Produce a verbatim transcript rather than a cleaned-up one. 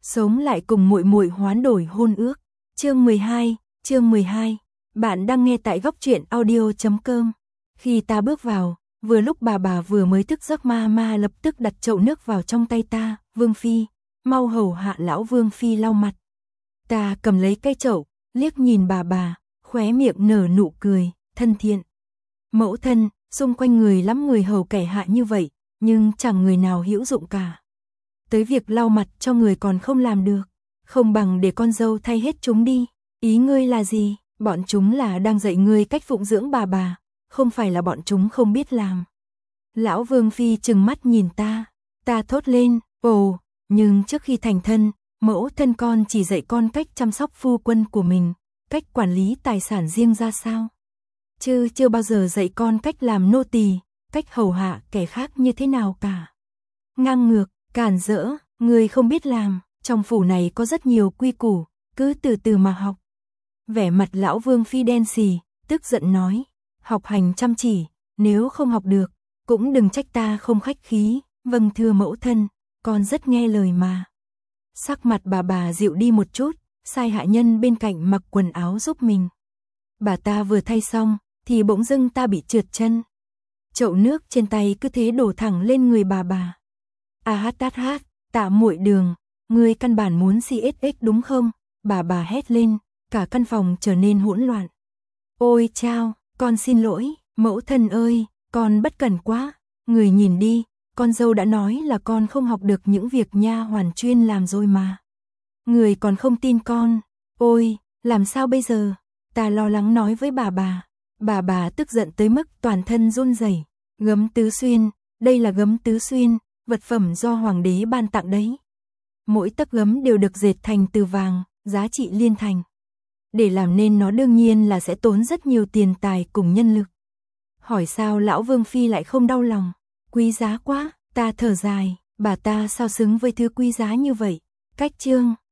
sống lại cùng muội muội hoán đổi hôn ước. Chương mười hai, chương mười hai. Bạn đang nghe tại góc truyện audio chấm com. Khi ta bước vào, vừa lúc bà bà vừa mới thức giấc, ma ma lập tức đặt chậu nước vào trong tay ta, Vương Phi, mau hầu hạ lão Vương Phi lau mặt. Ta cầm lấy cái chậu, liếc nhìn bà bà, khóe miệng nở nụ cười, thân thiện. Mẫu thân, xung quanh người lắm người hầu kẻ hạ như vậy, nhưng chẳng người nào hữu dụng cả. Tới việc lau mặt cho người còn không làm được, không bằng để con dâu thay hết chúng đi. Ý ngươi là gì? Bọn chúng là đang dạy ngươi cách phụng dưỡng bà bà, không phải là bọn chúng không biết làm. Lão Vương Phi trừng mắt nhìn ta, ta thốt lên, ồ, nhưng trước khi thành thân, mẫu thân con chỉ dạy con cách chăm sóc phu quân của mình, cách quản lý tài sản riêng ra sao. Chứ chưa bao giờ dạy con cách làm nô tỳ, cách hầu hạ kẻ khác như thế nào cả. Ngang ngược, cản rỡ, người không biết làm, trong phủ này có rất nhiều quy củ, cứ từ từ mà học. Vẻ mặt lão Vương Phi đen xì, tức giận nói, học hành chăm chỉ, nếu không học được, cũng đừng trách ta không khách khí. Vâng thưa mẫu thân, con rất nghe lời mà. Sắc mặt bà bà dịu đi một chút, sai hạ nhân bên cạnh mặc quần áo giúp mình. Bà ta vừa thay xong, thì bỗng dưng ta bị trượt chân. Chậu nước trên tay cứ thế đổ thẳng lên người bà bà. A hát tát hát, Tạ muội Đường, ngươi căn bản muốn xê ét ích đúng không? Bà bà hét lên, cả căn phòng trở nên hỗn loạn. Ôi chao, con xin lỗi, mẫu thân ơi, con bất cẩn quá. Người nhìn đi, con dâu đã nói là con không học được những việc nha hoàn chuyên làm rồi mà. Người còn không tin con. Ôi, làm sao bây giờ? Ta lo lắng nói với bà bà. Bà bà tức giận tới mức toàn thân run rẩy. Gấm tứ xuyên, đây là gấm tứ xuyên, vật phẩm do hoàng đế ban tặng đấy. Mỗi tấc gấm đều được dệt thành từ vàng, giá trị liên thành. Để làm nên nó đương nhiên là sẽ tốn rất nhiều tiền tài cùng nhân lực. Hỏi sao lão Vương Phi lại không đau lòng? Quý giá quá, ta thở dài, bà ta sao xứng với thứ quý giá như vậy? Cách chương